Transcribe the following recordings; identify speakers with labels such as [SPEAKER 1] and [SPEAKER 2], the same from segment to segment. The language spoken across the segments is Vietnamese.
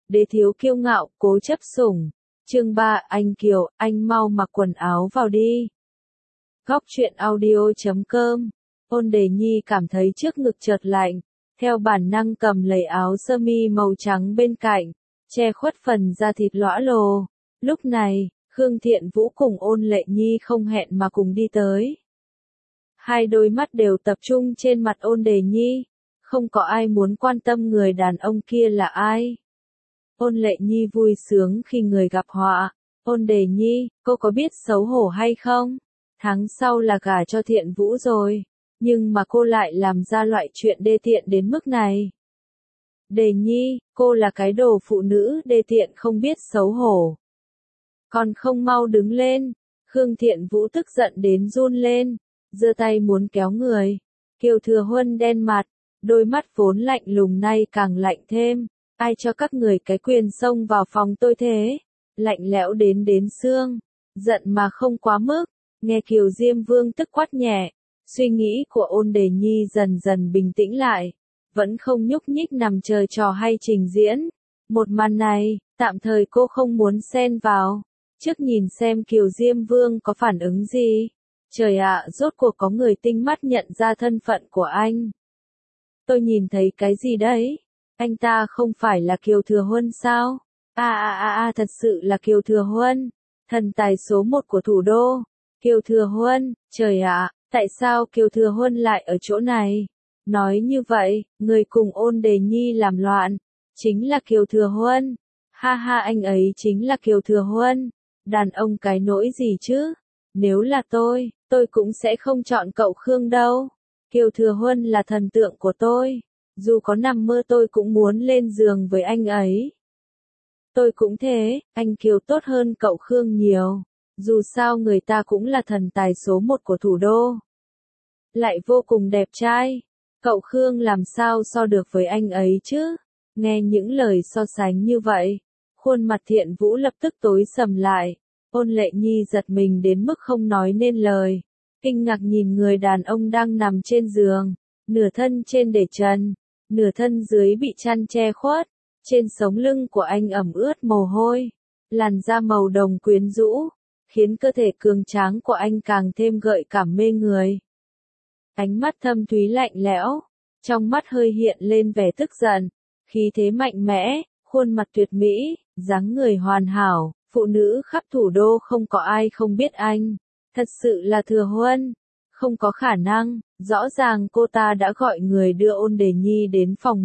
[SPEAKER 1] đế thiếu kiêu ngạo, cố chấp sủng. Chương 3, anh Kiều, anh mau mặc quần áo vào đi. Góc truyện audio.com. Ôn Đề Nhi cảm thấy trước ngực chợt lạnh, theo bản năng cầm lấy áo sơ mi màu trắng bên cạnh, che khuất phần da thịt lõa lồ. Lúc này, Khương Thiện Vũ cùng Ôn Lệ Nhi không hẹn mà cùng đi tới. Hai đôi mắt đều tập trung trên mặt Ôn Đề Nhi, không có ai muốn quan tâm người đàn ông kia là ai. Ôn Lệ Nhi vui sướng khi người gặp họa. Ôn Đề Nhi, cô có biết xấu hổ hay không? Tháng sau là gả cho Thiện Vũ rồi, nhưng mà cô lại làm ra loại chuyện đê tiện đến mức này. Đề Nhi, cô là cái đồ phụ nữ đê tiện không biết xấu hổ. Còn không mau đứng lên. Khương Thiện Vũ tức giận đến run lên, giơ tay muốn kéo người. Kiều Thừa Huân đen mặt, đôi mắt vốn lạnh lùng nay càng lạnh thêm. Ai cho các người cái quyền xông vào phòng tôi thế? Lạnh lẽo đến xương, giận mà không quá mức. Nghe Kiều Diêm Vương tức quát nhẹ, suy nghĩ của Ôn Đề Nhi dần dần bình tĩnh lại, vẫn không nhúc nhích nằm chờ trò hay trình diễn. Một màn này, tạm thời cô không muốn xen vào, trước nhìn xem Kiều Diêm Vương có phản ứng gì. Trời ạ, rốt cuộc có người tinh mắt nhận ra thân phận của anh. Tôi nhìn thấy cái gì đấy? Anh ta không phải là Kiều Thừa Huân sao? Thật sự là Kiều Thừa Huân, thần tài số 1 của thủ đô. Kiều Thừa Huân, trời ạ, tại sao Kiều Thừa Huân lại ở chỗ này? Nói như vậy, người cùng Ôn Đề Nhi làm loạn, chính là Kiều Thừa Huân. Ha ha, anh ấy chính là Kiều Thừa Huân. Đàn ông cái nỗi gì chứ? Nếu là tôi cũng sẽ không chọn cậu Khương đâu. Kiều Thừa Huân là thần tượng của tôi. Dù có nằm mơ tôi cũng muốn lên giường với anh ấy. Tôi cũng thế, anh Kiều tốt hơn cậu Khương nhiều. Dù sao người ta cũng là thần tài số 1 của thủ đô. Lại vô cùng đẹp trai. Cậu Khương làm sao so được với anh ấy chứ? Nghe những lời so sánh như vậy, khuôn mặt Thiện Vũ lập tức tối sầm lại. Ôn Lệ Nhi giật mình đến mức không nói nên lời. Kinh ngạc nhìn người đàn ông đang nằm trên giường, nửa thân trên để trần, nửa thân dưới bị chăn che khuất. Trên sống lưng của anh ẩm ướt mồ hôi, làn da màu đồng quyến rũ, khiến cơ thể cường tráng của anh càng thêm gợi cảm mê người. Ánh mắt thâm thúy lạnh lẽo, trong mắt hơi hiện lên vẻ tức giận, khí thế mạnh mẽ, khuôn mặt tuyệt mỹ, dáng người hoàn hảo, phụ nữ khắp thủ đô không có ai không biết anh. Thật sự là Thừa Huân, không có khả năng, rõ ràng cô ta đã gọi người đưa Ôn Đề Nhi đến phòng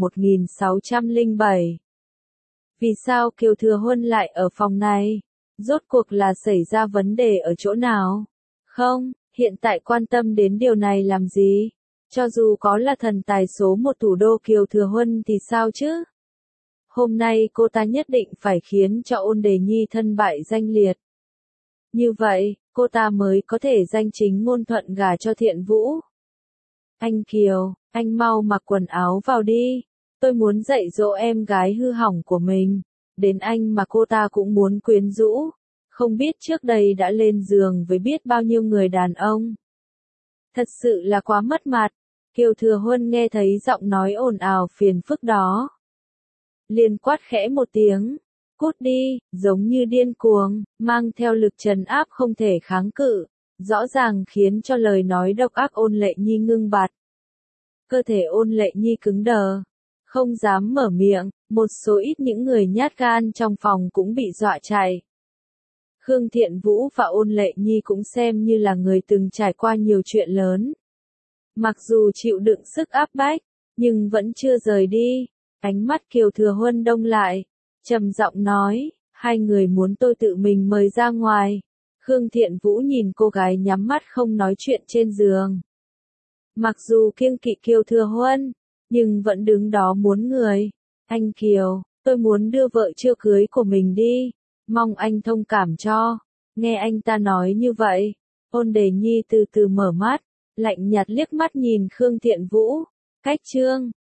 [SPEAKER 1] 1607. Vì sao Kiều Thừa Huân lại ở phòng này? Rốt cuộc là xảy ra vấn đề ở chỗ nào? Không, hiện tại quan tâm đến điều này làm gì? Cho dù có là thần tài số 1 thủ đô Kiều Thừa Huân thì sao chứ? Hôm nay cô ta nhất định phải khiến cho Ôn Đề Nhi thân bại danh liệt. Như vậy, cô ta mới có thể danh chính ngôn thuận gả cho Thiện Vũ. Anh Kiều, anh mau mặc quần áo vào đi. Tôi muốn dạy dỗ em gái hư hỏng của mình. Đến anh mà cô ta cũng muốn quyến rũ. Không biết trước đây đã lên giường với biết bao nhiêu người đàn ông. Thật sự là quá mất mặt. Kiều Thừa Huân nghe thấy giọng nói ồn ào phiền phức đó, liền quát khẽ một tiếng. Cút đi, giống như điên cuồng, mang theo lực trấn áp không thể kháng cự, rõ ràng khiến cho lời nói độc ác Ôn Lệ Nhi ngưng bặt. Cơ thể Ôn Lệ Nhi cứng đờ, không dám mở miệng, một số ít những người nhát gan trong phòng cũng bị dọa chạy. Khương Thiện Vũ và Ôn Lệ Nhi cũng xem như là người từng trải qua nhiều chuyện lớn. Mặc dù chịu đựng sức áp bách, nhưng vẫn chưa rời đi. Ánh mắt Kiều Thừa Huân đông lại, trầm giọng nói, hai người muốn tôi tự mình mời ra ngoài. Khương Thiện Vũ nhìn cô gái nhắm mắt không nói chuyện trên giường. Mặc dù kiêng kỵ Kiều Thừa Huân, nhưng vẫn đứng đó muốn người. Anh Kiều, tôi muốn đưa vợ chưa cưới của mình đi, mong anh thông cảm cho. Nghe anh ta nói như vậy, Ôn Đề Nhi từ từ mở mắt, lạnh nhạt liếc mắt nhìn Khương Thiện Vũ. Cách chương